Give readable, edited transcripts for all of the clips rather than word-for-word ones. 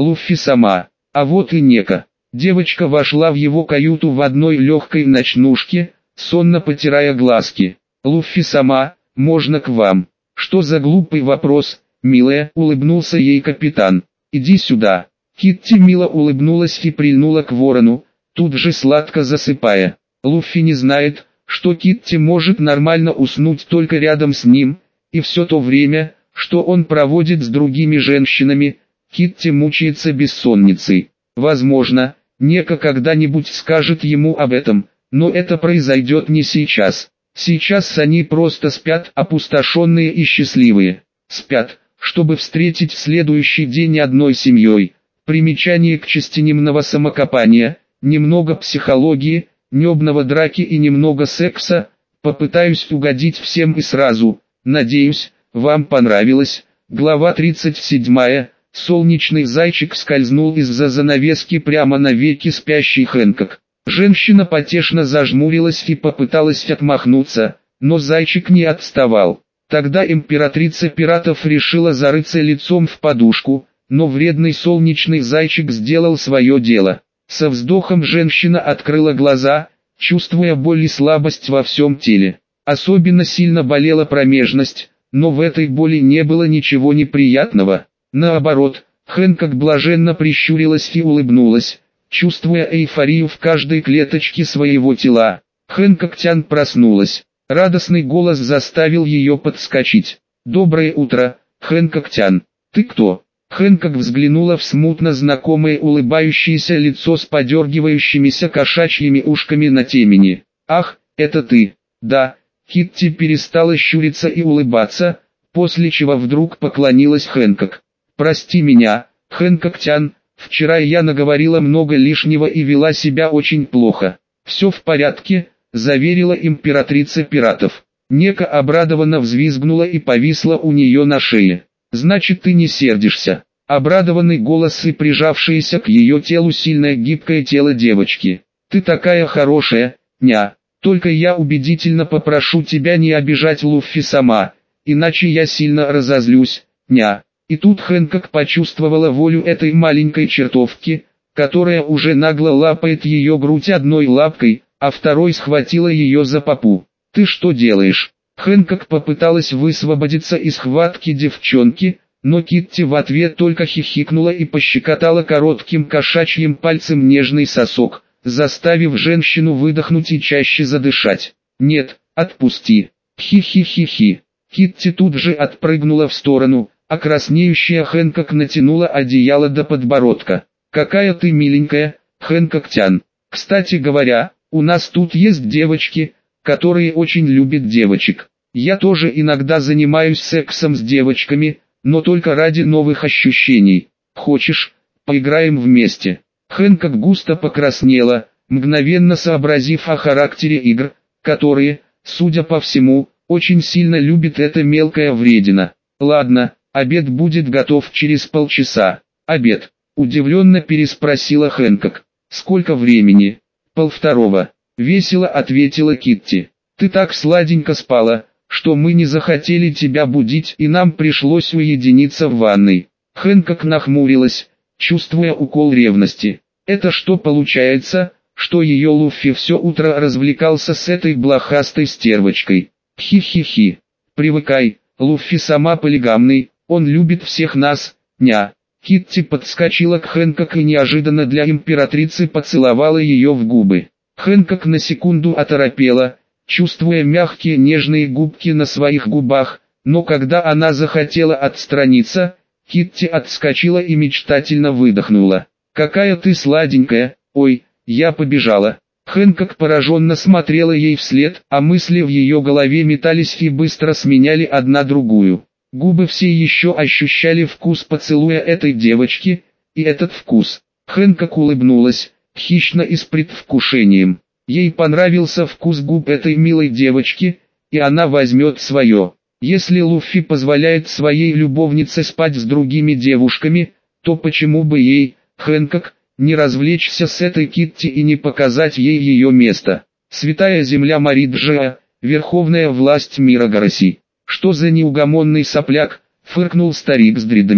Луффи сама. А вот и Нека. Девочка вошла в его каюту в одной легкой ночнушке, сонно потирая глазки. Луффи сама, можно к вам? Что за глупый вопрос, милая, улыбнулся ей капитан. Иди сюда. Китти мило улыбнулась и прильнула к ворону, тут же сладко засыпая. Луффи не знает, что Китти может нормально уснуть только рядом с ним, и все то время, что он проводит с другими женщинами, Китти мучается бессонницей. Возможно, Нека когда-нибудь скажет ему об этом, но это произойдет не сейчас. Сейчас они просто спят, опустошенные и счастливые. Спят, чтобы встретить следующий день одной семьей. Примечание к части немного самокопания, немного психологии, небного драки и немного секса. Попытаюсь угодить всем и сразу. Надеюсь, вам понравилось. Глава 37. Солнечный зайчик скользнул из-за занавески прямо на веки спящей Хэнкок. Женщина потешно зажмурилась и попыталась отмахнуться, но зайчик не отставал. Тогда императрица пиратов решила зарыться лицом в подушку, но вредный солнечный зайчик сделал свое дело. Со вздохом женщина открыла глаза, чувствуя боль и слабость во всем теле. Особенно сильно болела промежность, но в этой боли не было ничего неприятного. Наоборот, Хэнкок блаженно прищурилась и улыбнулась, чувствуя эйфорию в каждой клеточке своего тела. Хэнкок-тян проснулась. Радостный голос заставил ее подскочить. «Доброе утро, Хэнкок-тян. Ты кто?» Хэнкок взглянула в смутно знакомое улыбающееся лицо с подергивающимися кошачьими ушками на темени. «Ах, это ты!» «Да». Китти перестала щуриться и улыбаться, после чего вдруг поклонилась Хэнкок. «Прости меня, Хэнкок-тян, вчера я наговорила много лишнего и вела себя очень плохо». «Все в порядке», — заверила императрица пиратов. Нека обрадованно взвизгнула и повисла у нее на шее. «Значит, ты не сердишься». Обрадованный голос и прижавшееся к ее телу сильное гибкое тело девочки. «Ты такая хорошая, ня. Только я убедительно попрошу тебя не обижать Луффи сама, иначе я сильно разозлюсь, ня». И тут Хэнкок почувствовала волю этой маленькой чертовки, которая уже нагло лапает ее грудь одной лапкой, а второй схватила ее за попу. «Ты что делаешь?» Хэнкок попыталась высвободиться из схватки девчонки, но Китти в ответ только хихикнула и пощекотала коротким кошачьим пальцем нежный сосок, заставив женщину выдохнуть и чаще задышать. «Нет, отпусти!» Хи-хи-хи-хи. Китти тут же отпрыгнула в сторону, а краснеющая Хэнкок натянула одеяло до подбородка. «Какая ты миленькая, Хэнкок-тян. Кстати говоря, у нас тут есть девочки, которые очень любят девочек. Я тоже иногда занимаюсь сексом с девочками, но только ради новых ощущений. Хочешь, поиграем вместе?» Хэнкок густо покраснела, мгновенно сообразив о характере игр, которые, судя по всему, очень сильно любит эта мелкая вредина. «Ладно, обед будет готов через полчаса». «Обед?» – удивленно переспросила Хэнкок. «Сколько времени?» «Полвторого», – весело ответила Китти. «Ты так сладенько спала, что мы не захотели тебя будить и нам пришлось уединиться в ванной». Хэнкок нахмурилась, чувствуя укол ревности. «Это что получается, что ее Луффи все утро развлекался с этой блохастой стервочкой?» «Хи-хи-хи. Привыкай, Луффи сама полигамный, он любит всех нас, ня». Китти подскочила к Хэнкок и неожиданно для императрицы поцеловала ее в губы. Хэнкок на секунду оторопела, чувствуя мягкие нежные губки на своих губах, но когда она захотела отстраниться, Китти отскочила и мечтательно выдохнула. «Какая ты сладенькая, ой, я побежала». Хэнкок пораженно смотрела ей вслед, а мысли в ее голове метались и быстро сменяли одна другую. Губы все еще ощущали вкус поцелуя этой девочки, и этот вкус. Хэнкок улыбнулась, хищно и с предвкушением. Ей понравился вкус губ этой милой девочки, и она возьмет свое. Если Луффи позволяет своей любовнице спать с другими девушками, то почему бы ей, Хэнкок, не развлечься с этой Китти и не показать ей ее место? Святая земля Мариджа, верховная власть мира Гараси. «Что за неугомонный сопляк?» — фыркнул старик с дредами.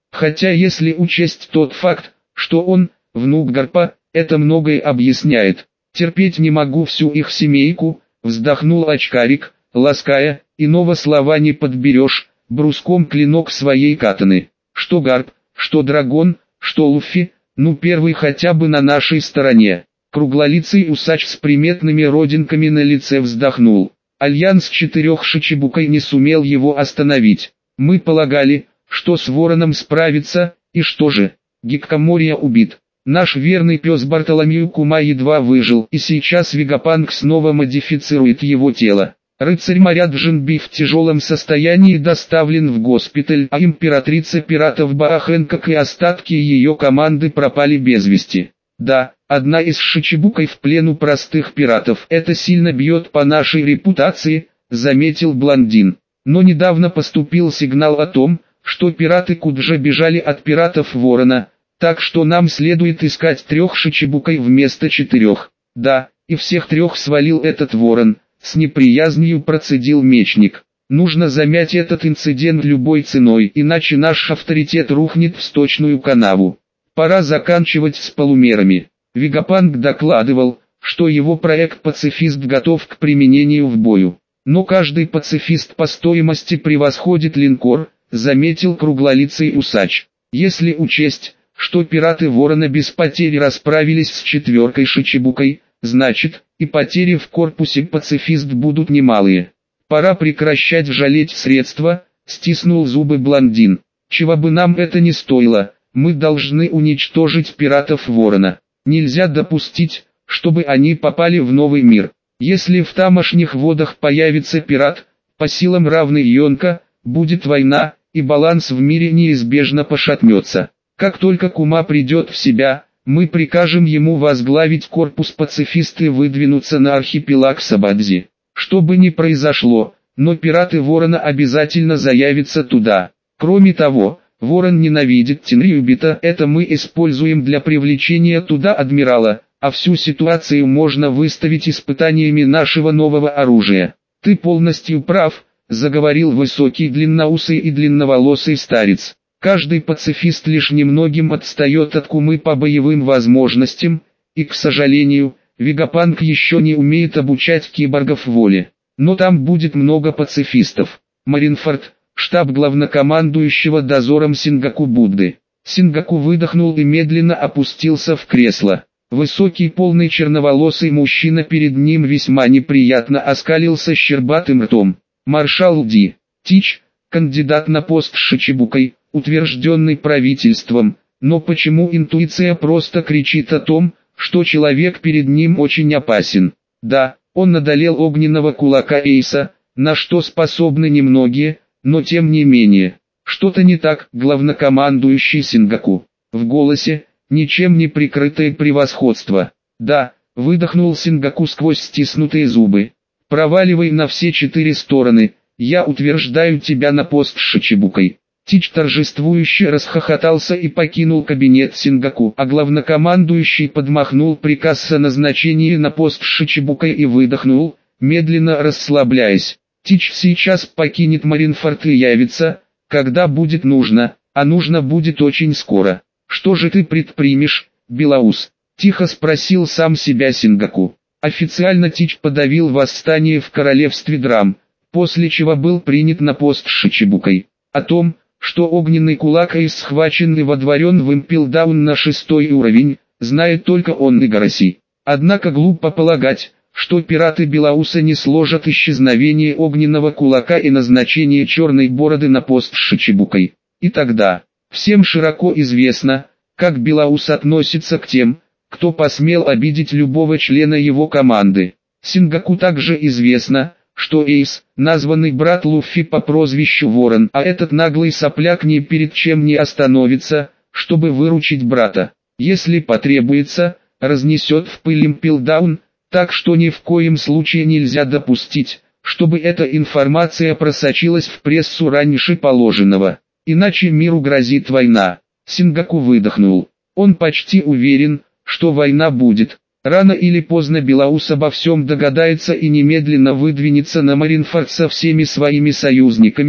Хотя если учесть тот факт, что он, внук Гарпа, это многое объясняет. Терпеть не могу всю их семейку, вздохнул очкарик, лаская, иного слова не подберешь, бруском клинок своей катаны. Что Гарп, что Драгон, что Луффи, ну первый хотя бы на нашей стороне. Круглолицый усач с приметными родинками на лице вздохнул. Альянс четырех Шичибукой не сумел его остановить. Мы полагали, что с Вороном справится, и что же? Гиккомория убит. Наш верный пес Бартоломью Кума едва выжил, и сейчас Вегапанк снова модифицирует его тело. Рыцарь моря Джинби в тяжелом состоянии доставлен в госпиталь, а императрица пиратов Баахэнкок и остатки ее команды пропали без вести. Да, одна из Шичибукой в плену простых пиратов. Это сильно бьет по нашей репутации, заметил блондин. Но недавно поступил сигнал о том, что пираты Куджа бежали от пиратов Ворона, так что нам следует искать 3 Шичибукой вместо 4. Да, и всех 3 свалил этот Ворон, с неприязнью процедил мечник. Нужно замять этот инцидент любой ценой, иначе наш авторитет рухнет в сточную канаву. Пора заканчивать с полумерами. Вегапанк докладывал, что его проект «Пацифист» готов к применению в бою. Но каждый пацифист по стоимости превосходит линкор, заметил круглолицый усач. Если учесть, что пираты Ворона без потерь расправились с 4 Шичибукой, значит, и потери в корпусе пацифист будут немалые. Пора прекращать жалеть средства, стиснул зубы блондин. Чего бы нам это ни стоило, мы должны уничтожить пиратов Ворона. Нельзя допустить, чтобы они попали в новый мир. Если в тамошних водах появится пират, по силам равный Йонка, будет война, и баланс в мире неизбежно пошатнется. Как только Кума придет в себя, мы прикажем ему возглавить корпус пацифист и выдвинуться на архипелаг Сабадзи. Что бы ни произошло, но пираты Ворона обязательно заявятся туда. Кроме того, Ворон ненавидит Тенриубита, это мы используем для привлечения туда адмирала, а всю ситуацию можно выставить испытаниями нашего нового оружия. Ты полностью прав, заговорил высокий длинноусый и длинноволосый старец. Каждый пацифист лишь немногим отстает от Кумы по боевым возможностям, и, к сожалению, Вегапанк еще не умеет обучать киборгов воле. Но там будет много пацифистов. Маринфорд, штаб главнокомандующего дозором Сингаку Будды. Сингаку выдохнул и медленно опустился в кресло. Высокий полный черноволосый мужчина перед ним весьма неприятно оскалился щербатым ртом. Маршал Ди Тич, кандидат на пост Шичибукой, утвержденный правительством, но почему интуиция просто кричит о том, что человек перед ним очень опасен? Да, он одолел огненного кулака Эйса, на что способны немногие, но тем не менее. Что-то не так, главнокомандующий Сингаку. В голосе, ничем не прикрытое превосходство. Да, выдохнул Сингаку сквозь стиснутые зубы. Проваливай на все 4 стороны, я утверждаю тебя на пост Шичибукой. Тич торжествующе расхохотался и покинул кабинет Сингаку, а главнокомандующий подмахнул приказ о назначении на пост Шичибукой и выдохнул, медленно расслабляясь. Тич сейчас покинет Маринфорд и явится, когда будет нужно, а нужно будет очень скоро. Что же ты предпримешь, Белаус? Тихо спросил сам себя Сингаку. Официально Тич подавил восстание в королевстве Драм, после чего был принят на пост Шичибукой. О том, что огненный кулак Эйс схвачен и водворен в импелдаун на 6 уровень, знает только он и Гараси. Однако глупо полагать, что пираты Белауса не сложат исчезновение огненного кулака и назначение черной бороды на пост Шичибукой. И тогда, всем широко известно, как Белаус относится к тем, кто посмел обидеть любого члена его команды. Сингаку также известно, что Эйс, названный брат Луффи по прозвищу Ворон, а этот наглый сопляк ни перед чем не остановится, чтобы выручить брата. Если потребуется, разнесет в пыль импелдаун, так что ни в коем случае нельзя допустить, чтобы эта информация просочилась в прессу раньше положенного. Иначе миру грозит война. Сингаку выдохнул. Он почти уверен, что война будет. Рано или поздно Белаус обо всем догадается и немедленно выдвинется на Маринфорд со всеми своими союзниками,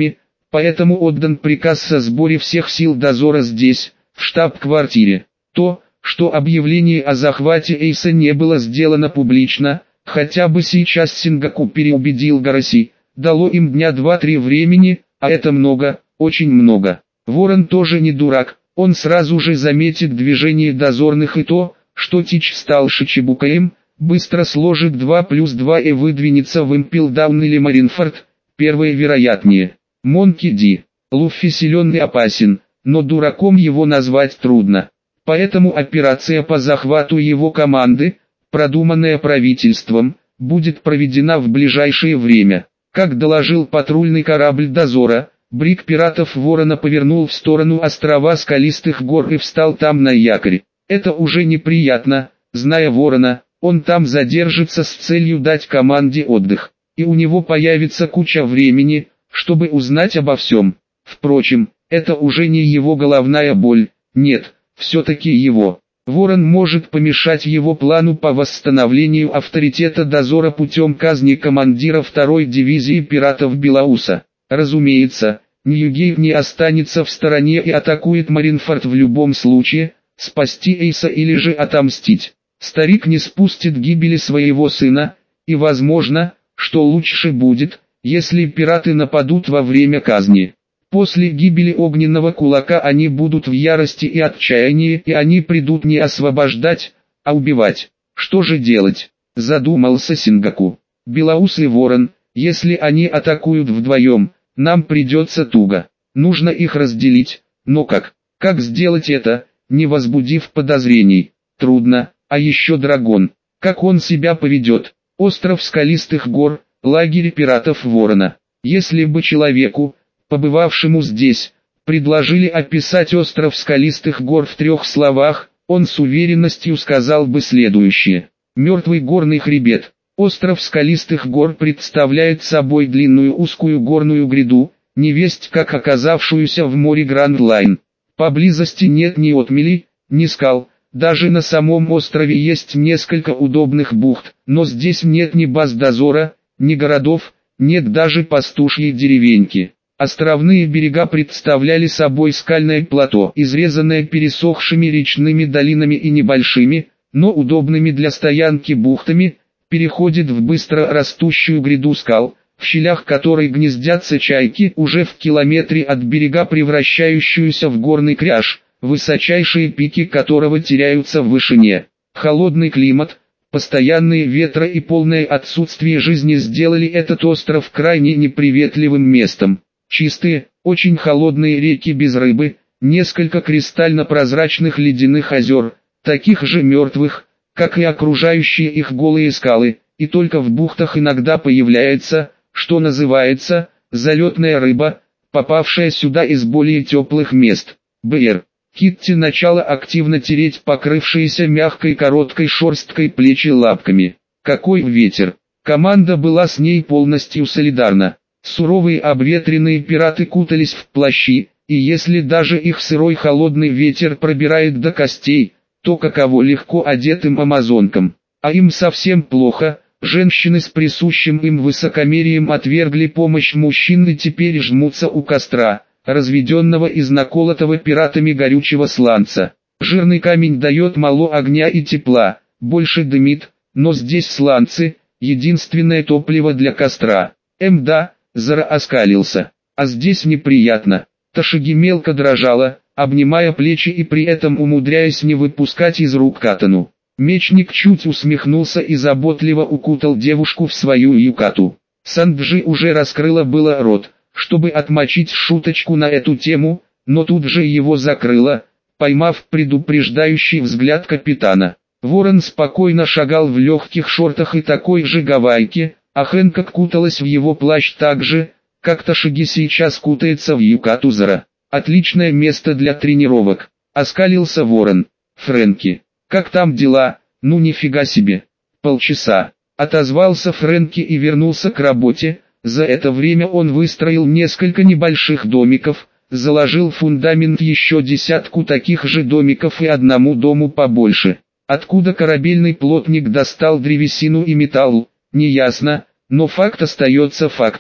поэтому отдан приказ о сборе всех сил дозора здесь, в штаб-квартире. То, что объявление о захвате Эйса не было сделано публично, хотя бы сейчас Сингаку переубедил Гараси, дало им дня 2-3 времени, а это много, очень много. Ворон тоже не дурак, он сразу же заметит движение дозорных и то, что Тич стал Шичибукаем, быстро сложит 2 плюс 2 и выдвинется в Импелдаун или Маринфорд, первое вероятнее. Монки Ди. Луффи силен и опасен, но дураком его назвать трудно. Поэтому операция по захвату его команды, продуманная правительством, будет проведена в ближайшее время. Как доложил патрульный корабль дозора, бриг пиратов Ворона повернул в сторону острова Скалистых гор и встал там на якорь. Это уже неприятно, зная Ворона, он там задержится с целью дать команде отдых, и у него появится куча времени, чтобы узнать обо всем. Впрочем, это уже не его головная боль, нет, все-таки его. Ворон может помешать его плану по восстановлению авторитета дозора путем казни командира 2-й дивизии пиратов Белауса. Разумеется, Ньюгейт не останется в стороне и атакует Маринфорд в любом случае, спасти Эйса или же отомстить. Старик не спустит гибели своего сына, и возможно, что лучше будет, если пираты нападут во время казни. После гибели огненного кулака они будут в ярости и отчаянии, и они придут не освобождать, а убивать. Что же делать? Задумался Сингаку. Белаус и Ворон, если они атакуют вдвоем, нам придется туго. Нужно их разделить, но как? Как сделать это, не возбудив подозрений? Трудно, а еще Драгон. Как он себя поведет? Остров Скалистых гор, лагерь пиратов Ворона. Если бы человеку, побывавшему здесь, предложили описать остров Скалистых гор в 3 словах, он с уверенностью сказал бы следующее. Мертвый горный хребет. Остров Скалистых гор представляет собой длинную узкую горную гряду, невесть как оказавшуюся в море Гранд-Лайн. Поблизости нет ни отмелей, ни скал, даже на самом острове есть несколько удобных бухт, но здесь нет ни баз дозора, ни городов, нет даже пастушьей деревеньки. Островные берега представляли собой скальное плато, изрезанное пересохшими речными долинами и небольшими, но удобными для стоянки бухтами, переходит в быстро растущую гряду скал, в щелях которой гнездятся чайки, уже в километре от берега превращающуюся в горный кряж, высочайшие пики которого теряются в вышине. Холодный климат, постоянные ветры и полное отсутствие жизни сделали этот остров крайне неприветливым местом. Чистые, очень холодные реки без рыбы, несколько кристально-прозрачных ледяных озер, таких же мертвых, как и окружающие их голые скалы, и только в бухтах иногда появляется, что называется, залетная рыба, попавшая сюда из более теплых мест. Б.Р. Китти начала активно тереть покрывшиеся мягкой короткой шерсткой плечи лапками. Какой ветер! Команда была с ней полностью солидарна. Суровые обветренные пираты кутались в плащи, и если даже их сырой холодный ветер пробирает до костей, то каково легко одетым амазонкам. А им совсем плохо, женщины с присущим им высокомерием отвергли помощь мужчин и теперь жмутся у костра, разведенного из наколотого пиратами горючего сланца. Жирный камень дает мало огня и тепла, больше дымит, но здесь сланцы, единственное топливо для костра. Да, Зара оскалился. А здесь неприятно. Ташиги мелко дрожала, обнимая плечи и при этом умудряясь не выпускать из рук катану. Мечник чуть усмехнулся и заботливо укутал девушку в свою юкату. Санджи уже раскрыла было рот, чтобы отмочить шуточку на эту тему, но тут же его закрыла, поймав предупреждающий взгляд капитана. Ворон спокойно шагал в легких шортах и такой же гавайке, а Хэнкок куталась в его плащ так же, как Ташиги сейчас кутается в юкату Зара. Отличное место для тренировок. Оскалился Ворон. Фрэнки, как там дела? Ну нифига себе. Полчаса. Отозвался Фрэнки и вернулся к работе. За это время он выстроил несколько небольших домиков, заложил фундамент еще 10 таких же домиков и одному дому побольше. Откуда корабельный плотник достал древесину и металл, неясно, но факт остается фактом.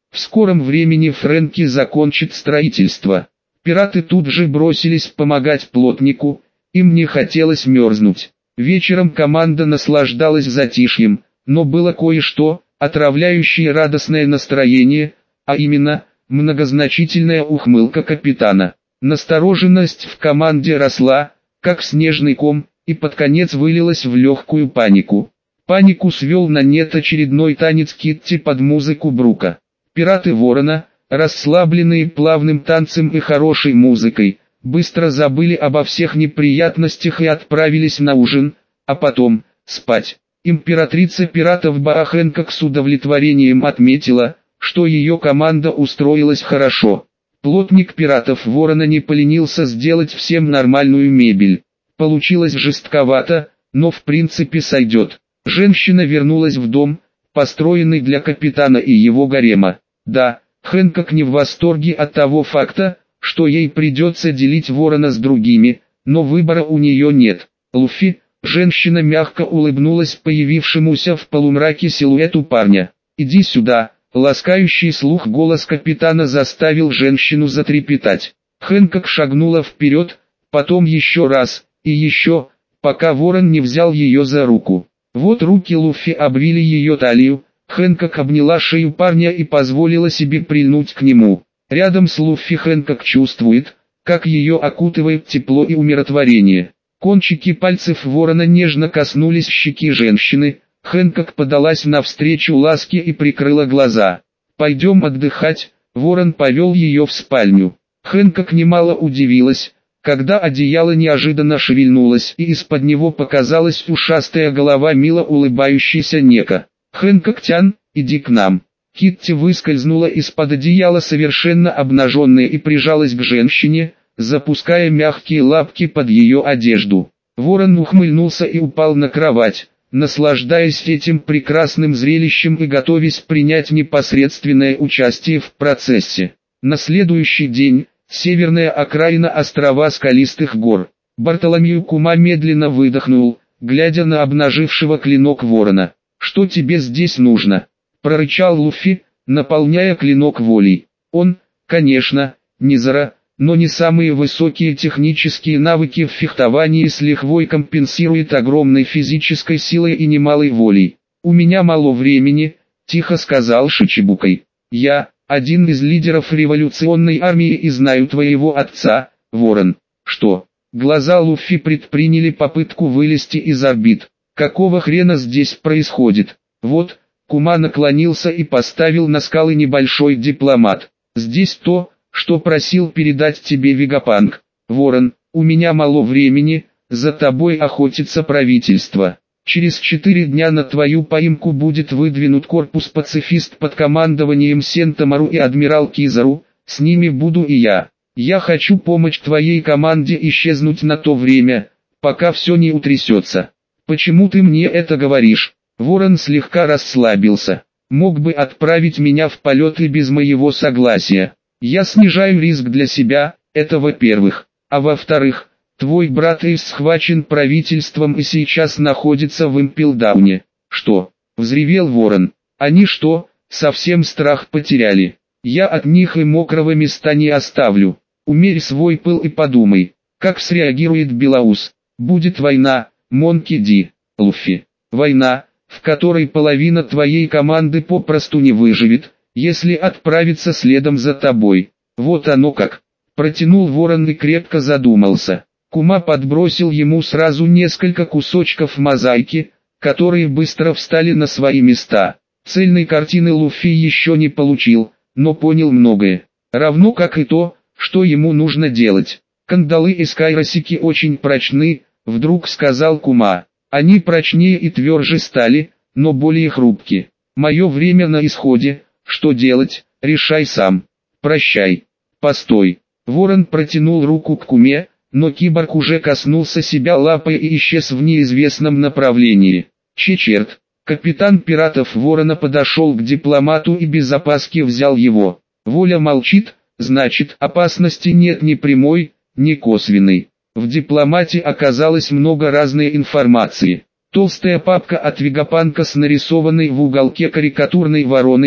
В скором времени Фрэнки закончит строительство. Пираты тут же бросились помогать плотнику, им не хотелось мерзнуть. Вечером команда наслаждалась затишьем, но было кое-что, отравляющее радостное настроение, а именно, многозначительная ухмылка капитана. Настороженность в команде росла, как снежный ком, и под конец вылилась в легкую панику. Панику свел на нет очередной танец Китти под музыку Брука. Пираты Ворона, расслабленные плавным танцем и хорошей музыкой, быстро забыли обо всех неприятностях и отправились на ужин, а потом, спать. Императрица пиратов Баа Хэнкок с удовлетворением отметила, что ее команда устроилась хорошо. Плотник пиратов Ворона не поленился сделать всем нормальную мебель. Получилось жестковато, но в принципе сойдет. Женщина вернулась в дом, построенный для капитана и его гарема. Да, Хэнкок не в восторге от того факта, что ей придется делить Ворона с другими, но выбора у нее нет. Луффи, женщина мягко улыбнулась появившемуся в полумраке силуэту парня. «Иди сюда». Ласкающий слух голос капитана заставил женщину затрепетать. Хэнкок шагнула вперед, потом еще раз, и еще, пока Ворон не взял ее за руку. Вот руки Луффи обвили ее талию, Хэнкок обняла шею парня и позволила себе прильнуть к нему. Рядом с Луффи Хэнкок чувствует, как ее окутывает тепло и умиротворение. Кончики пальцев Ворона нежно коснулись щеки женщины. Хэнкок подалась навстречу ласке и прикрыла глаза. «Пойдем отдыхать», Ворон повел ее в спальню. Хэнкок немало удивилась, когда одеяло неожиданно шевельнулось и из-под него показалась ушастая голова мило улыбающейся Нека. «Хэнкок-тян, иди к нам». Китти выскользнула из-под одеяла совершенно обнаженная и прижалась к женщине, запуская мягкие лапки под ее одежду. Ворон ухмыльнулся и упал на кровать, наслаждаясь этим прекрасным зрелищем и готовясь принять непосредственное участие в процессе. На следующий день, северная окраина острова Скалистых гор. Бартоломью Кума медленно выдохнул, глядя на обнажившего клинок Ворона. «Что тебе здесь нужно?» — прорычал Луффи, наполняя клинок волей. Он, конечно, Низара, но не самые высокие технические навыки в фехтовании с лихвой компенсирует огромной физической силой и немалой волей. «У меня мало времени», — тихо сказал Шичибукай. «Я, один из лидеров революционной армии и знаю твоего отца, Ворон». «Что?» Глаза Луффи предприняли попытку вылезти из орбит. «Какого хрена здесь происходит?» «Вот», Кума наклонился и поставил на скалы небольшой дипломат. «Здесь то, что просил передать тебе Вегапанк. Ворон, у меня мало времени, за тобой охотится правительство. Через 4 дня на твою поимку будет выдвинут корпус пацифист под командованием Сентамару и адмирал Кизару, с ними буду и я. Я хочу помочь твоей команде исчезнуть на то время, пока все не утрясется. Почему ты мне это говоришь?» Ворон слегка расслабился. «Мог бы отправить меня в полет и без моего согласия. Я снижаю риск для себя, это во-первых. А во-вторых, твой брат Эйс схвачен правительством и сейчас находится в Импелдауне». «Что?» — взревел Ворон. «Они что, совсем страх потеряли? Я от них и мокрого места не оставлю. Умерь свой пыл и подумай, как среагирует Белаус. Будет война, Монки Ди, Луффи. Война, в которой половина твоей команды попросту не выживет, если отправиться следом за тобой. Вот оно как». Протянул Ворон и крепко задумался. Кума подбросил ему сразу несколько кусочков мозаики, которые быстро встали на свои места. Цельной картины Луффи еще не получил, но понял многое. Равно как и то, что ему нужно делать. «Кандалы из Кайросики очень прочны», — вдруг сказал Кума. «Они прочнее и тверже стали, но более хрупки. Мое время на исходе, что делать, решай сам. Прощай». «Постой». Ворон протянул руку к Куме, но киборг уже коснулся себя лапой и исчез в неизвестном направлении. «Черт!» Капитан пиратов Ворона подошел к дипломату и без опаски взял его. «Воля молчит, значит, опасности нет ни прямой, ни косвенной». В дипломате оказалось много разной информации. Толстая папка от Вегапанка с нарисованной в уголке карикатурной вороной,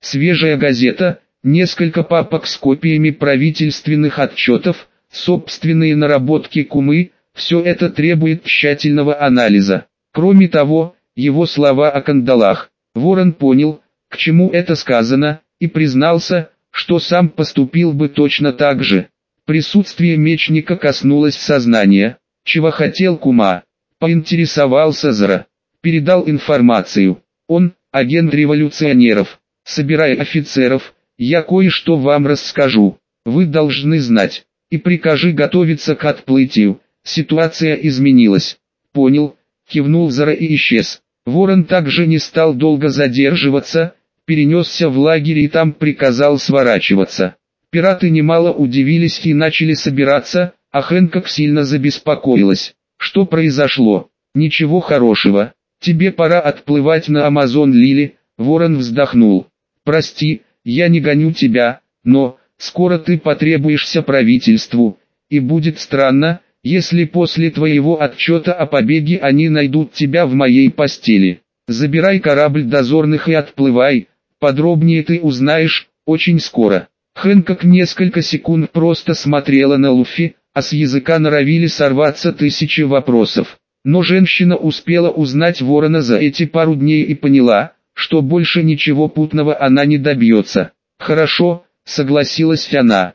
свежая газета, несколько папок с копиями правительственных отчетов, собственные наработки кумы, все это требует тщательного анализа. Кроме того, его слова о кандалах. Ворон понял, к чему это сказано, и признался, что сам поступил бы точно так же. Присутствие мечника коснулось сознания. Чего хотел кума? Поинтересовался Зара. Передал информацию. Он, агент революционеров. Собирай офицеров, я кое-что вам расскажу. Вы должны знать. И прикажи готовиться к отплытию. Ситуация изменилась. Понял, кивнул Зара и исчез. Ворон также не стал долго задерживаться, перенесся в лагерь и там приказал сворачиваться. Пираты немало удивились и начали собираться, а Хэнкок сильно забеспокоилась. Что произошло? Ничего хорошего. Тебе пора отплывать на Амазон Лили. Ворон вздохнул. Прости, я не гоню тебя, но скоро ты потребуешься правительству, и будет странно, если после твоего отчета о побеге они найдут тебя в моей постели. Забирай корабль дозорных и отплывай, подробнее ты узнаешь, очень скоро. Хэнкок несколько секунд просто смотрела на Луффи, а с языка норовили сорваться тысячи вопросов. Но женщина успела узнать Ворона за эти пару дней и поняла, что больше ничего путного она не добьется. «Хорошо», — согласилась она.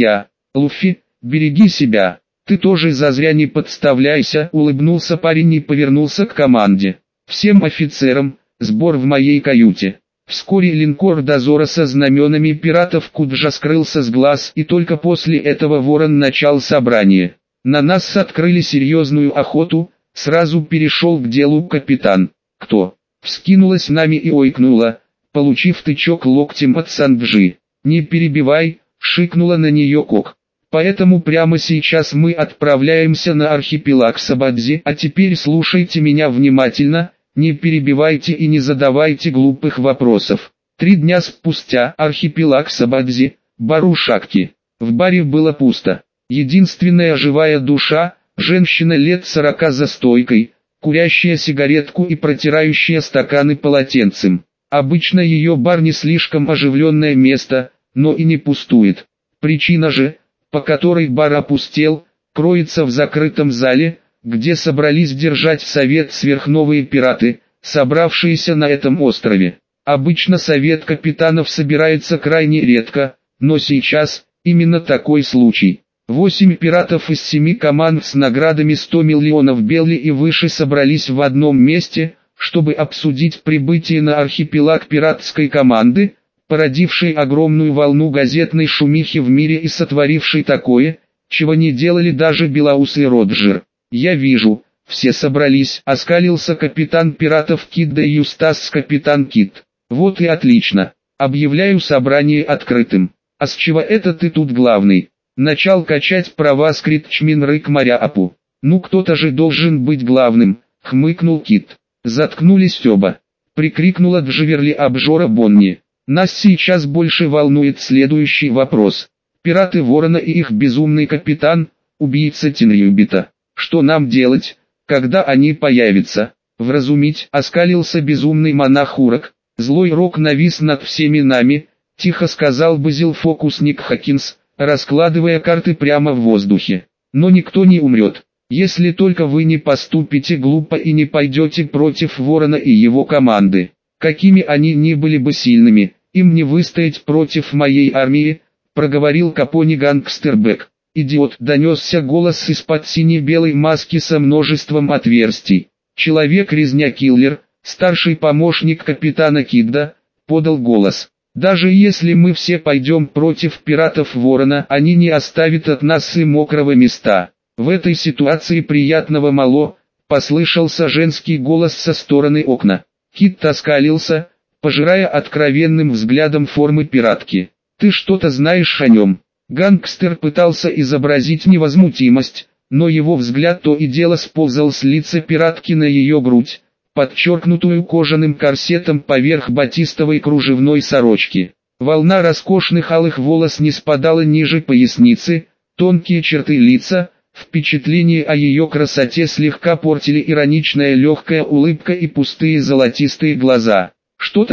«Луффи, береги себя. Ты тоже зазря не подставляйся», — улыбнулся парень и повернулся к команде. «Всем офицерам, сбор в моей каюте». Вскоре линкор дозора со знаменами пиратов Куджа скрылся с глаз, и только после этого Ворон начал собрание. «На нас открыли серьезную охоту», — сразу перешел к делу капитан. «Кто?» — вскинулась Нами и ойкнула, получив тычок локтем от Санджи. «Не перебивай», — шикнула на нее Кок. «Поэтому прямо сейчас мы отправляемся на архипелаг Сабадзи, а теперь слушайте меня внимательно, не перебивайте и не задавайте глупых вопросов». 3 дня спустя архипелаг Сабадзи, Барушакти. В баре было пусто. Единственная живая душа, женщина лет 40 за стойкой, курящая сигаретку и протирающая стаканы полотенцем. Обычно ее бар не слишком оживленное место, но и не пустует. Причина же, по которой бар опустел, кроется в закрытом зале, где собрались держать совет сверхновые пираты, собравшиеся на этом острове. Обычно совет капитанов собирается крайне редко, но сейчас, именно такой случай. 8 пиратов из 7 команд с наградами 100 миллионов белли и выше собрались в одном месте, чтобы обсудить прибытие на архипелаг пиратской команды, породившей огромную волну газетной шумихи в мире и сотворившей такое, чего не делали даже Белаус и Роджер. «Я вижу, все собрались», — оскалился капитан пиратов Кид да Юстас капитан Кид. «Вот и отлично. Объявляю собрание открытым. А с чего это ты тут главный?» Начал качать права Скритчмин Рык Моряапу. «Ну кто-то же должен быть главным», — хмыкнул Кид. Заткнулись оба. Прикрикнула Дживерли Обжора Бонни. «Нас сейчас больше волнует следующий вопрос. Пираты Ворона и их безумный капитан, убийца Тинрюбита. Что нам делать, когда они появятся?» «Вразумить», — оскалился безумный монах Урок. «Злой рок навис над всеми нами», — тихо сказал Базил-фокусник Хакинс, раскладывая карты прямо в воздухе. «Но никто не умрет, если только вы не поступите глупо и не пойдете против Ворона и его команды. Какими они ни были бы сильными, им не выстоять против моей армии», — проговорил Капони Гангстербек. «Идиот!» — донесся голос из-под сине-белой маски со множеством отверстий. Человек-резня-киллер, старший помощник капитана Кидда, подал голос. «Даже если мы все пойдем против пиратов Ворона, они не оставят от нас и мокрого места. В этой ситуации приятного мало», — послышался женский голос со стороны окна. Кид оскалился, пожирая откровенным взглядом формы пиратки. «Ты что-то знаешь о нем?» Гангстер пытался изобразить невозмутимость, но его взгляд то и дело сползал с лица пиратки на ее грудь, подчеркнутую кожаным корсетом поверх батистовой кружевной сорочки. Волна роскошных алых волос не спадала ниже поясницы, тонкие черты лица, впечатление о ее красоте слегка портили ироничная легкая улыбка и пустые золотистые глаза. «Что-то?»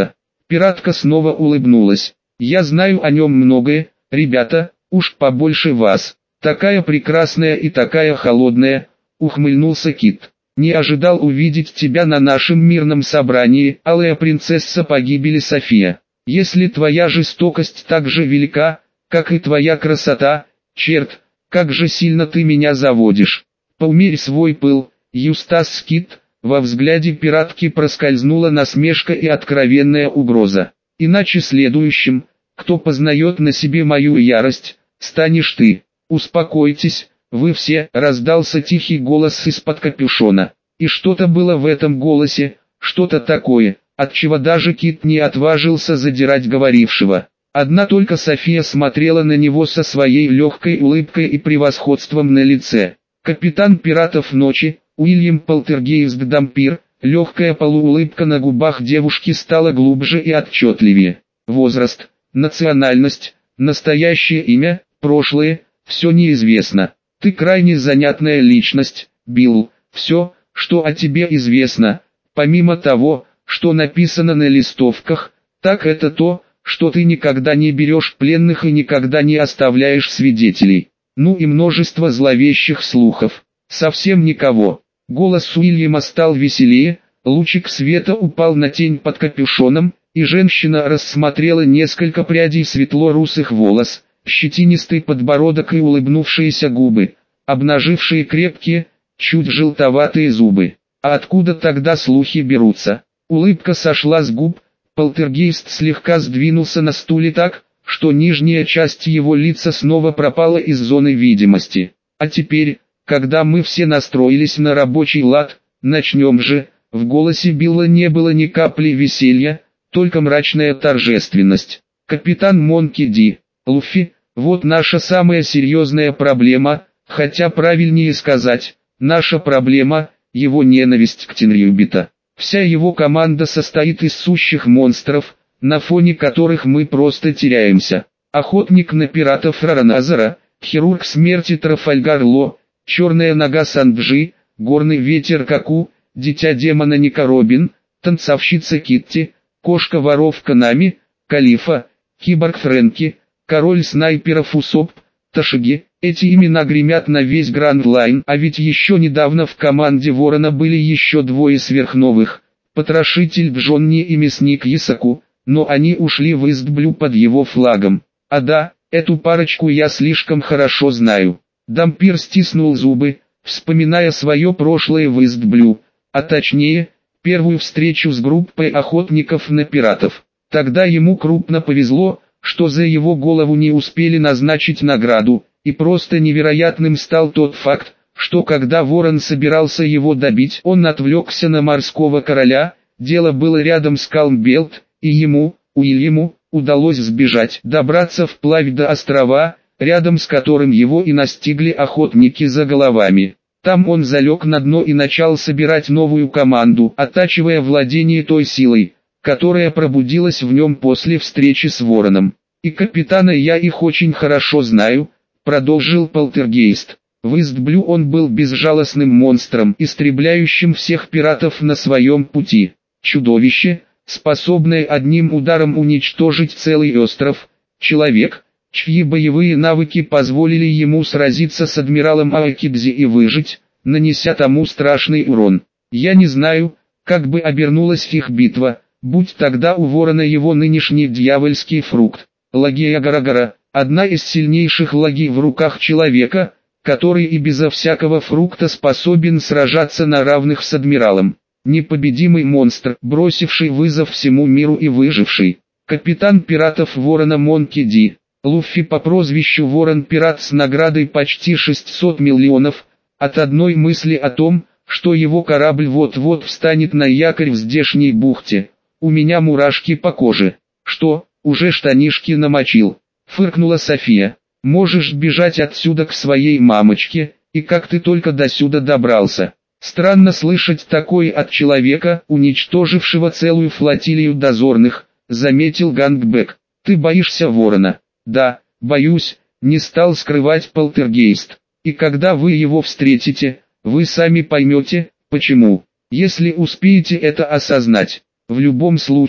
Пиратка снова улыбнулась. Я знаю о нем многое, ребята, уж побольше вас. Такая прекрасная и такая холодная, ухмыльнулся Кит. Не ожидал увидеть тебя на нашем мирном собрании, алая принцесса погибели София. Если твоя жестокость так же велика, как и твоя красота, черт, как же сильно ты меня заводишь. Поумерь свой пыл, Юстас Скит. Во взгляде пиратки проскользнула насмешка и откровенная угроза. Иначе следующим, кто познает на себе мою ярость, станешь ты. Успокойтесь, вы все, раздался тихий голос из-под капюшона. И что-то было в этом голосе, что-то такое, отчего даже Кит не отважился задирать говорившего. Одна только София смотрела на него со своей легкой улыбкой и превосходством на лице. Капитан пиратов ночи, Уильям Полтергейст Дампир, легкая полуулыбка на губах девушки стала глубже и отчетливее. Возраст, национальность, настоящее имя, прошлое, все неизвестно. Ты крайне занятная личность, Билл. Все, что о тебе известно, помимо того, что написано на листовках, так это то, что ты никогда не берешь пленных и никогда не оставляешь свидетелей. Ну и множество зловещих слухов. Совсем никого. Голос Уильяма стал веселее, лучик света упал на тень под капюшоном, и женщина рассмотрела несколько прядей светло-русых волос, щетинистый подбородок и улыбнувшиеся губы, обнажившие крепкие, чуть желтоватые зубы. А откуда тогда слухи берутся? Улыбка сошла с губ, Полтергейст слегка сдвинулся на стуле так, что нижняя часть его лица снова пропала из зоны видимости. А теперь, когда мы все настроились на рабочий лад, начнем же. В голосе Билла не было ни капли веселья, только мрачная торжественность. Капитан Монки Ди, Луффи, вот наша самая серьезная проблема, хотя правильнее сказать, наша проблема, его ненависть к Тинрюбита. Вся его команда состоит из сущих монстров, на фоне которых мы просто теряемся. Охотник на пиратов Рараназара, хирург смерти Трафальгар Ло, черная нога Санджи, горный ветер Каку, дитя демона Ника Робин, танцовщица Китти, кошка-воровка Нами, Калифа, киборг Фрэнки, король снайперов Усоп, Ташиги. Эти имена гремят на весь Гранд Лайн, а ведь еще недавно в команде Ворона были еще двое сверхновых, потрошитель Джонни и мясник Исаку, но они ушли в Истблю под его флагом. А да, эту парочку я слишком хорошо знаю. Дампир стиснул зубы, вспоминая свое прошлое в Истблю, а точнее, первую встречу с группой охотников на пиратов. Тогда ему крупно повезло, что за его голову не успели назначить награду, и просто невероятным стал тот факт, что когда Ворон собирался его добить, он отвлекся на морского короля, дело было рядом с Калмбелт, и ему, Уильяму, удалось сбежать, добраться вплавь до острова, рядом с которым его и настигли охотники за головами. Там он залег на дно и начал собирать новую команду, оттачивая владение той силой, которая пробудилась в нем после встречи с Вороном. И капитана я их очень хорошо знаю, продолжил Полтергейст. В Истблю он был безжалостным монстром, истребляющим всех пиратов на своем пути. Чудовище, способное одним ударом уничтожить целый остров. Человек, чьи боевые навыки позволили ему сразиться с адмиралом Аокидзи и выжить, нанеся тому страшный урон. Я не знаю, как бы обернулась их битва, будь тогда у Ворона его нынешний дьявольский фрукт. Лагия Гарагара, одна из сильнейших лагий в руках человека, который и безо всякого фрукта способен сражаться на равных с адмиралом. Непобедимый монстр, бросивший вызов всему миру и выживший. Капитан пиратов Ворона Монки Ди. Луффи по прозвищу Ворон-пират с наградой почти 600 миллионов, от одной мысли о том, что его корабль вот-вот встанет на якорь в здешней бухте. У меня мурашки по коже. Что, уже штанишки намочил? Фыркнула София. Можешь бежать отсюда к своей мамочке, и как ты только до сюда добрался. Странно слышать такое от человека, уничтожившего целую флотилию дозорных, заметил Гангбек. Ты боишься Ворона? Да, боюсь, не стал скрывать Полтергейст. И когда вы его встретите, вы сами поймете, почему. Если успеете это осознать. В любом случае,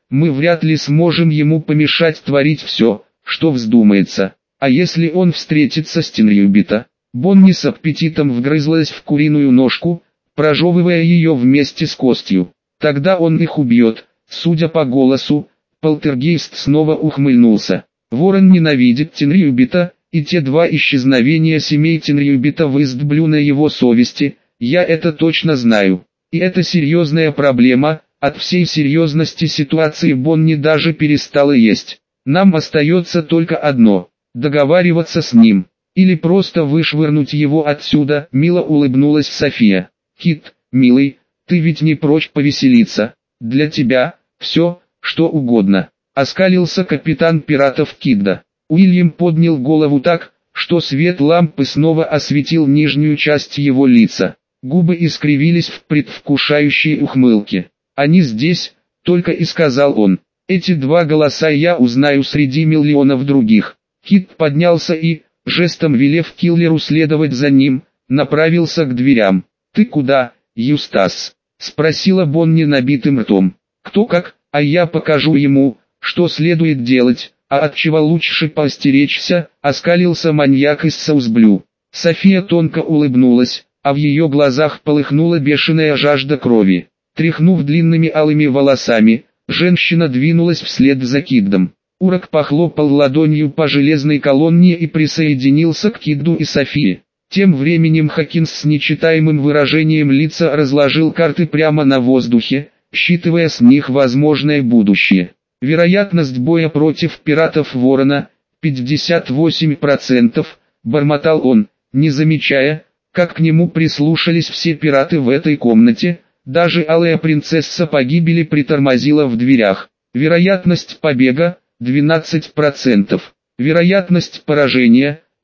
мы вряд ли сможем ему помешать творить все, что вздумается. А если он встретится с Тинрюбита? Бонни с аппетитом вгрызлась в куриную ножку, прожевывая ее вместе с костью. Тогда он их убьет, судя по голосу. Полтергейст снова ухмыльнулся. Ворон ненавидит Тинрюбита, и те два исчезновения семей Тинрюбита в Истблю на его совести, я это точно знаю. И это серьезная проблема, от всей серьезности ситуации Бонни даже перестала есть. Нам остается только одно – договариваться с ним. Или просто вышвырнуть его отсюда, мило улыбнулась София. Кит, милый, ты ведь не прочь повеселиться. Для тебя, все, что угодно. Оскалился капитан пиратов Кидда. Уильям поднял голову так, что свет лампы снова осветил нижнюю часть его лица. Губы искривились в предвкушающей ухмылке. «Они здесь», — только и сказал он. «Эти два голоса я узнаю среди миллионов других». Кит поднялся и, жестом велев киллеру следовать за ним, направился к дверям. «Ты куда, Юстас?» — спросила Бонни набитым ртом. «Кто как, а я покажу ему, что следует делать, а от чего лучше поостеречься», — оскалился маньяк из Саусблю. София тонко улыбнулась, а в ее глазах полыхнула бешеная жажда крови. Тряхнув длинными алыми волосами, женщина двинулась вслед за Киддом. Урок похлопал ладонью по железной колонне и присоединился к Кидду и Софии. Тем временем Хокинс с нечитаемым выражением лица разложил карты прямо на воздухе, считывая с них возможное будущее. Вероятность боя против пиратов Ворона – 58%, бормотал он, не замечая, как к нему прислушались все пираты в этой комнате, даже алая принцесса погибели притормозила в дверях. Вероятность побега – 12%. Вероятность поражения –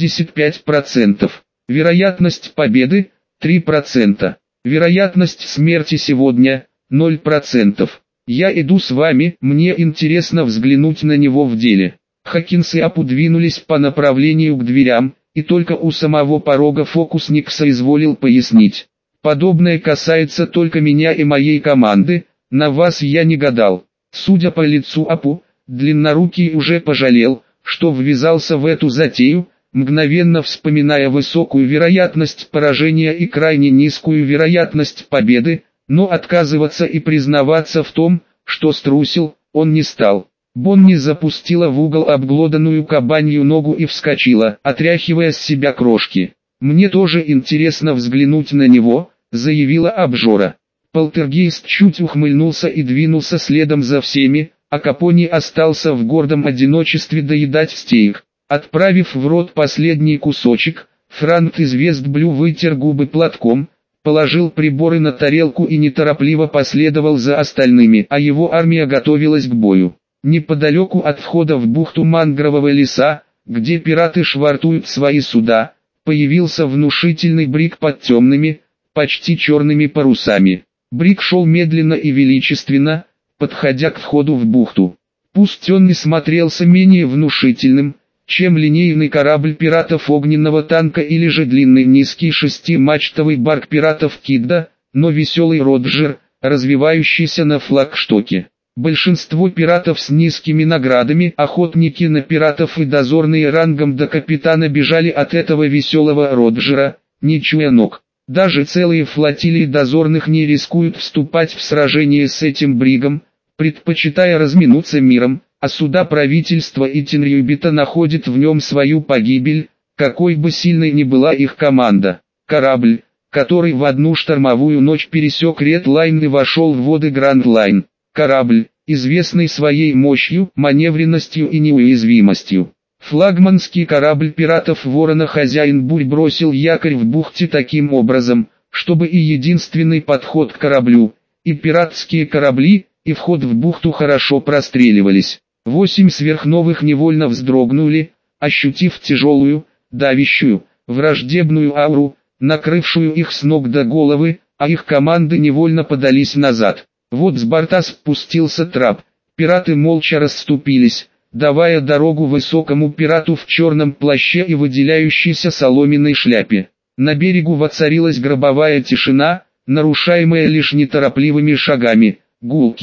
85%. Вероятность победы – 3%. Вероятность смерти сегодня – 0%. Я иду с вами, мне интересно взглянуть на него в деле. Хокинс и Апу двинулись по направлению к дверям, и только у самого порога фокусник соизволил пояснить. Подобное касается только меня и моей команды, на вас я не гадал. Судя по лицу Апу, Длиннорукий уже пожалел, что ввязался в эту затею, мгновенно вспоминая высокую вероятность поражения и крайне низкую вероятность победы, но отказываться и признаваться в том, что струсил, он не стал. Бонни запустила в угол обглоданную кабанью ногу и вскочила, отряхивая с себя крошки. «Мне тоже интересно взглянуть на него», — заявила обжора. Полтергейст чуть ухмыльнулся и двинулся следом за всеми, а Капони остался в гордом одиночестве доедать стейк. Отправив в рот последний кусочек, Франк из Вестблю вытер губы платком, положил приборы на тарелку и неторопливо последовал за остальными, а его армия готовилась к бою. Неподалеку от входа в бухту мангрового леса, где пираты швартуют свои суда, появился внушительный бриг под темными, почти черными парусами. Бриг шел медленно и величественно, подходя к входу в бухту. Пусть он не смотрелся менее внушительным, чем линейный корабль пиратов огненного танка или же длинный низкий шестимачтовый барк пиратов Кидда, но веселый Роджер, развивающийся на флагштоке. Большинство пиратов с низкими наградами, охотники на пиратов и дозорные рангом до капитана бежали от этого веселого Роджера, не чуя ног. Даже целые флотилии дозорных не рискуют вступать в сражение с этим бригом, предпочитая разминуться миром, а суда правительства и Тинрюбита находят в нем свою погибель, какой бы сильной ни была их команда. Корабль, который в одну штормовую ночь пересек Ред Лайн и вошел в воды Гранд Лайн. Корабль, известный своей мощью, маневренностью и неуязвимостью. Флагманский корабль пиратов Ворона хозяин бурь бросил якорь в бухте таким образом, чтобы и единственный подход к кораблю, и пиратские корабли, и вход в бухту хорошо простреливались. 8 сверхновых невольно вздрогнули, ощутив тяжелую, давящую, враждебную ауру, накрывшую их с ног до головы, а их команды невольно подались назад. Вот с борта спустился трап, пираты молча расступились, давая дорогу высокому пирату в черном плаще и выделяющейся соломенной шляпе. На берегу воцарилась гробовая тишина, нарушаемая лишь неторопливыми шагами, гулкими,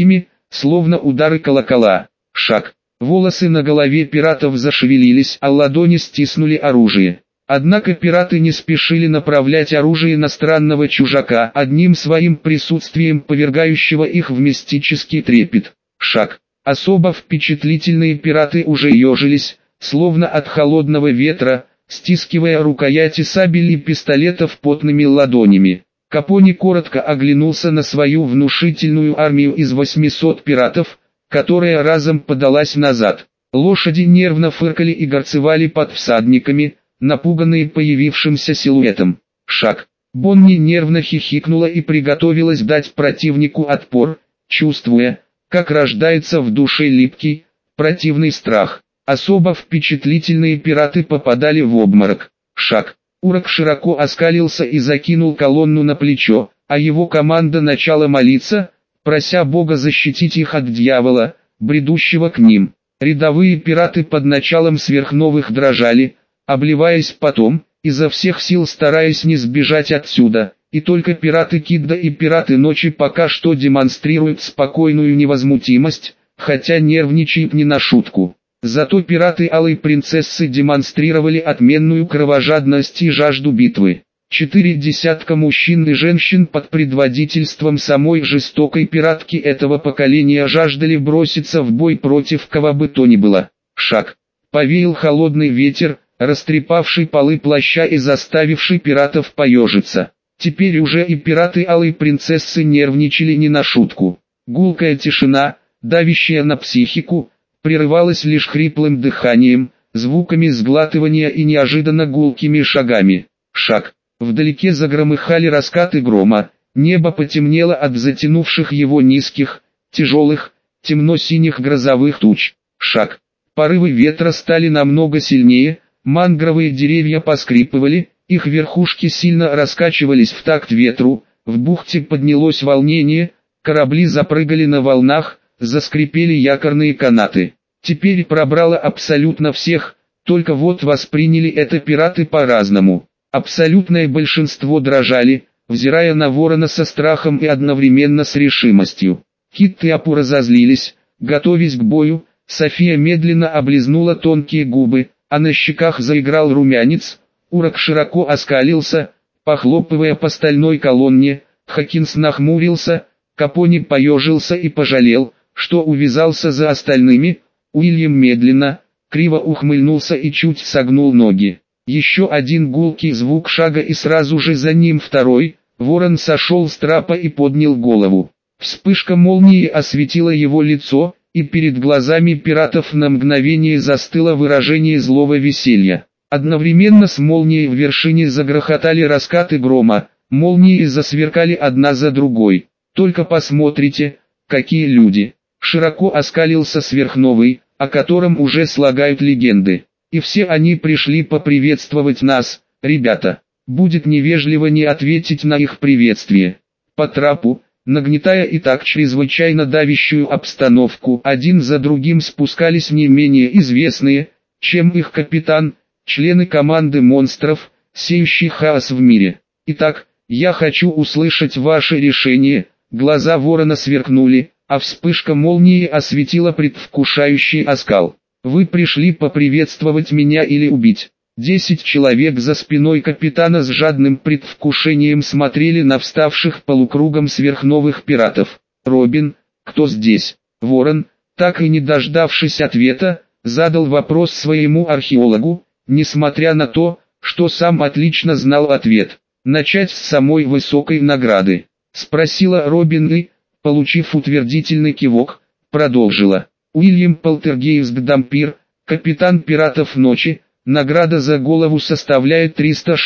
словно удары колокола. Шаг. Волосы на голове пиратов зашевелились, а ладони стиснули оружие. Однако пираты не спешили направлять оружие на странного чужака, одним своим присутствием повергающего их в мистический трепет. Шаг. Особо впечатлительные пираты уже ежились, словно от холодного ветра, стискивая рукояти сабель и пистолетов потными ладонями. Капони коротко оглянулся на свою внушительную армию из 800 пиратов, которая разом подалась назад. Лошади нервно фыркали и горцевали под всадниками, напуганные появившимся силуэтом. Шаг. Бонни нервно хихикнула и приготовилась дать противнику отпор, чувствуя, как рождается в душе липкий, противный страх. Особо впечатлительные пираты попадали в обморок. Шаг. Урок широко оскалился и закинул колонну на плечо, а его команда начала молиться, прося Бога защитить их от дьявола, бредущего к ним. Рядовые пираты под началом сверхновых дрожали, обливаясь потом, изо всех сил стараясь не сбежать отсюда, и только пираты Кидда и пираты Ночи пока что демонстрируют спокойную невозмутимость, хотя нервничают не на шутку. Зато пираты Алой Принцессы демонстрировали отменную кровожадность и жажду битвы. 4 десятка мужчин и женщин под предводительством самой жестокой пиратки этого поколения жаждали броситься в бой против кого бы то ни было. Шаг. Повеял холодный ветер, растрепавший полы плаща и заставивший пиратов поежиться. Теперь уже и пираты Алой Принцессы нервничали не на шутку. Гулкая тишина, давящая на психику, прерывалась лишь хриплым дыханием, звуками сглатывания и неожиданно гулкими шагами. Шаг. Вдалеке загромыхали раскаты грома, небо потемнело от затянувших его низких, тяжелых, темно-синих грозовых туч. Шаг. Порывы ветра стали намного сильнее, мангровые деревья поскрипывали, их верхушки сильно раскачивались в такт ветру, в бухте поднялось волнение, корабли запрыгали на волнах, заскрипели якорные канаты. Теперь пробрало абсолютно всех, только вот восприняли это пираты по-разному. Абсолютное большинство дрожали, взирая на ворона со страхом и одновременно с решимостью. Кит и Апу разозлились, готовясь к бою, София медленно облизнула тонкие губы, а на щеках заиграл румянец, Урок широко оскалился, похлопывая по стальной колонне, Хокинс нахмурился, Капони поежился и пожалел, что увязался за остальными, Уильям медленно, криво ухмыльнулся и чуть согнул ноги. Еще один гулкий звук шага и сразу же за ним второй, ворон сошел с трапа и поднял голову. Вспышка молнии осветила его лицо, и перед глазами пиратов на мгновение застыло выражение злого веселья. Одновременно с молнией в вершине загрохотали раскаты грома, молнии засверкали одна за другой. Только посмотрите, какие люди. Широко оскалился сверхновый, о котором уже слагают легенды. И все они пришли поприветствовать нас, ребята. Будет невежливо не ответить на их приветствие. По трапу, нагнетая и так чрезвычайно давящую обстановку, один за другим спускались не менее известные, чем их капитан, члены команды монстров, сеющих хаос в мире. Итак, я хочу услышать ваше решение. Глаза ворона сверкнули, а вспышка молнии осветила предвкушающий оскал. Вы пришли поприветствовать меня или убить? 10 человек за спиной капитана с жадным предвкушением смотрели на вставших полукругом сверхновых пиратов. Робин, кто здесь? Ворон, так и не дождавшись ответа, задал вопрос своему археологу, несмотря на то, что сам отлично знал ответ. Начать с самой высокой награды. Спросила Робин и, получив утвердительный кивок, продолжила. Уильям Полтергейст Дампир, капитан пиратов Ночи, награда за голову составляет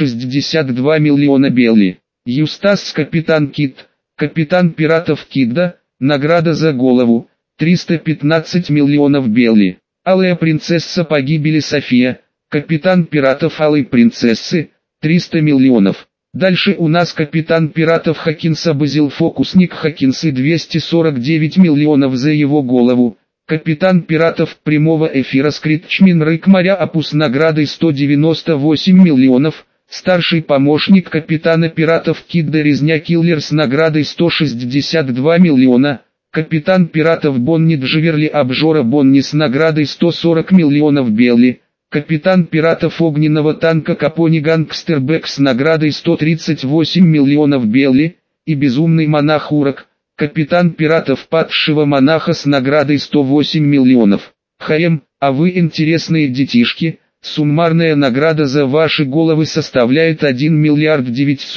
362 миллиона белли. Юстас капитан Кит, капитан пиратов Кидда, награда за голову, 315 миллионов белли. Алая принцесса погибели София, капитан пиратов Алой Принцессы, 300 миллионов. Дальше у нас капитан пиратов Хокинса Базил Фокусник Хокинсы 249 миллионов за его голову. Капитан пиратов прямого эфира Скритчмин Рык моря Апус наградой 198 миллионов. Старший помощник капитана пиратов Кидда Резня Киллер с наградой 162 миллиона. Капитан пиратов Бонни Дживерли обжора Бонни с наградой 140 миллионов белли. Капитан пиратов огненного танка Капони Гангстербек с наградой 138 миллионов белли. И безумный монах Урок. Капитан пиратов падшего монаха с наградой 108 миллионов. А вы интересные детишки, суммарная награда за ваши головы составляет 1 миллиард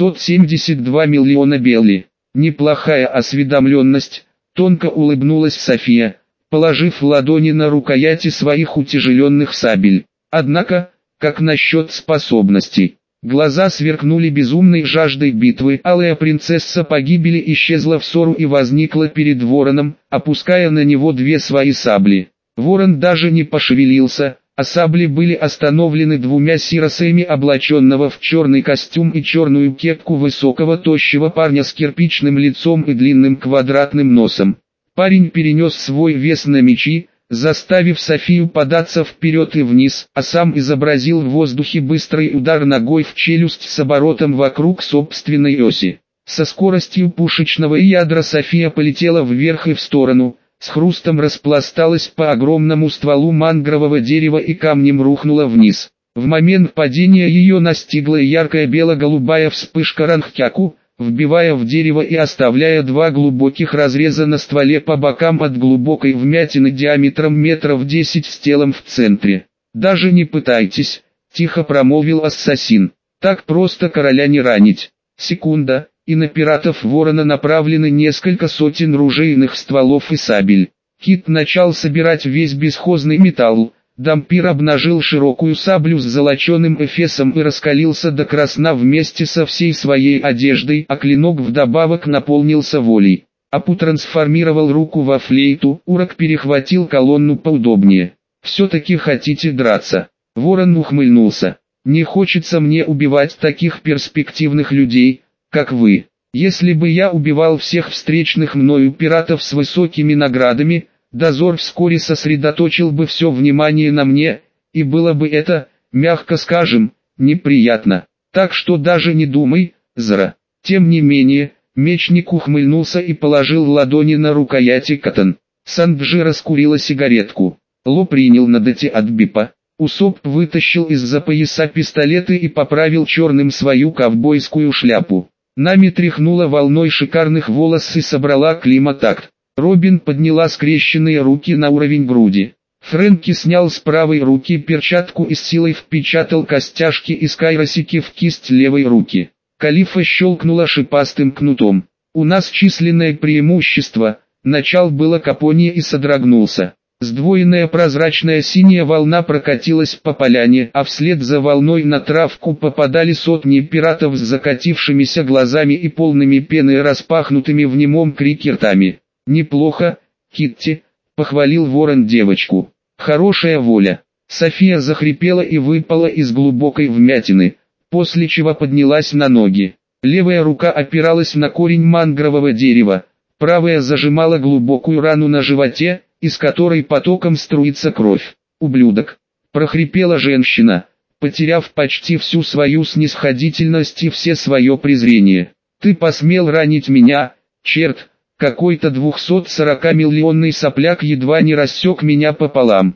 972 миллиона белли. Неплохая осведомленность, тонко улыбнулась София, положив ладони на рукояти своих утяжеленных сабель. Однако, как насчет способностей? Глаза сверкнули безумной жаждой битвы. Алая принцесса погибели исчезла в ссору и возникла перед вороном, опуская на него две свои сабли. Ворон даже не пошевелился, а сабли были остановлены двумя сиросами облаченного в черный костюм и черную кепку высокого тощего парня с кирпичным лицом и длинным квадратным носом. Парень перенес свой вес на мечи, заставив Софию податься вперед и вниз, а сам изобразил в воздухе быстрый удар ногой в челюсть с оборотом вокруг собственной оси. Со скоростью пушечного ядра София полетела вверх и в сторону, с хрустом распласталась по огромному стволу мангрового дерева и камнем рухнула вниз. В момент падения ее настигла яркая бело-голубая вспышка ранхтяку, вбивая в дерево и оставляя два глубоких разреза на стволе по бокам от глубокой вмятины диаметром метров 10 с телом в центре. «Даже не пытайтесь», — тихо промолвил ассасин. «Так просто короля не ранить». Секунда, и на пиратов ворона направлены несколько сотен ружейных стволов и сабель. Кит начал собирать весь бесхозный металл. Дампир обнажил широкую саблю с золоченым эфесом и раскалился до красна вместе со всей своей одеждой, а клинок вдобавок наполнился волей. Апу трансформировал руку во флейту, Урок перехватил колонну поудобнее. «Все-таки хотите драться?» Ворон ухмыльнулся. «Не хочется мне убивать таких перспективных людей, как вы. Если бы я убивал всех встречных мною пиратов с высокими наградами, дозор вскоре сосредоточил бы все внимание на мне, и было бы это, мягко скажем, неприятно. Так что даже не думай, Зра». Тем не менее, мечник ухмыльнулся и положил ладони на рукояти катан. Санджи раскурила сигаретку. Ло принял надати от Бипа. Усоп вытащил из-за пояса пистолеты и поправил черным свою ковбойскую шляпу. Нами тряхнула волной шикарных волос и собрала климатакт. Робин подняла скрещенные руки на уровень груди. Фрэнки снял с правой руки перчатку и с силой впечатал костяшки из кайросики в кисть левой руки. Калифа щелкнула шипастым кнутом. «У нас численное преимущество», начал было Капони и содрогнулся. Сдвоенная прозрачная синяя волна прокатилась по поляне, а вслед за волной на травку попадали сотни пиратов с закатившимися глазами и полными пены распахнутыми в немом крике ртами. «Неплохо, Китти», — похвалил ворон девочку. «Хорошая воля». София захрипела и выпала из глубокой вмятины, после чего поднялась на ноги. Левая рука опиралась на корень мангрового дерева, правая зажимала глубокую рану на животе, из которой потоком струится кровь. «Ублюдок!» – прохрипела женщина, потеряв почти всю свою снисходительность и все свое презрение. «Ты посмел ранить меня, черт!» Какой-то 240-миллионный сопляк едва не рассек меня пополам.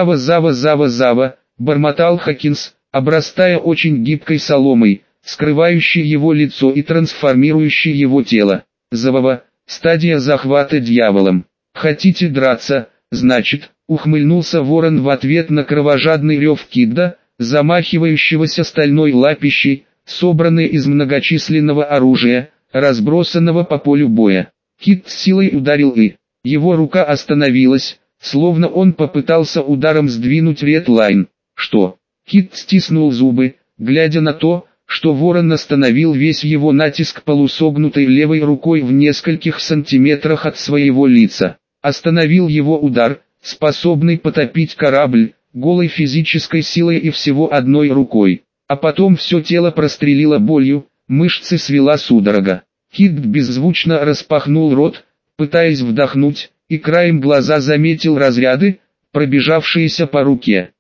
«Зава», – бормотал Хокинс, обрастая очень гибкой соломой, скрывающей его лицо и трансформирующей его тело. «Завава, стадия захвата дьяволом. Хотите драться, значит», — ухмыльнулся ворон в ответ на кровожадный рев Кидда, замахивающегося стальной лапищей, собранной из многочисленного оружия, разбросанного по полю боя. Кид с силой ударил и его рука остановилась, словно он попытался ударом сдвинуть редлайн. «Что?» Кид стиснул зубы, глядя на то, что ворон остановил весь его натиск полусогнутой левой рукой в нескольких сантиметрах от своего лица. Остановил его удар, способный потопить корабль, голой физической силой и всего одной рукой. А потом все тело прострелило болью, мышцы свела судорога. Кид беззвучно распахнул рот, пытаясь вдохнуть, и краем глаза заметил разряды, пробежавшиеся по руке.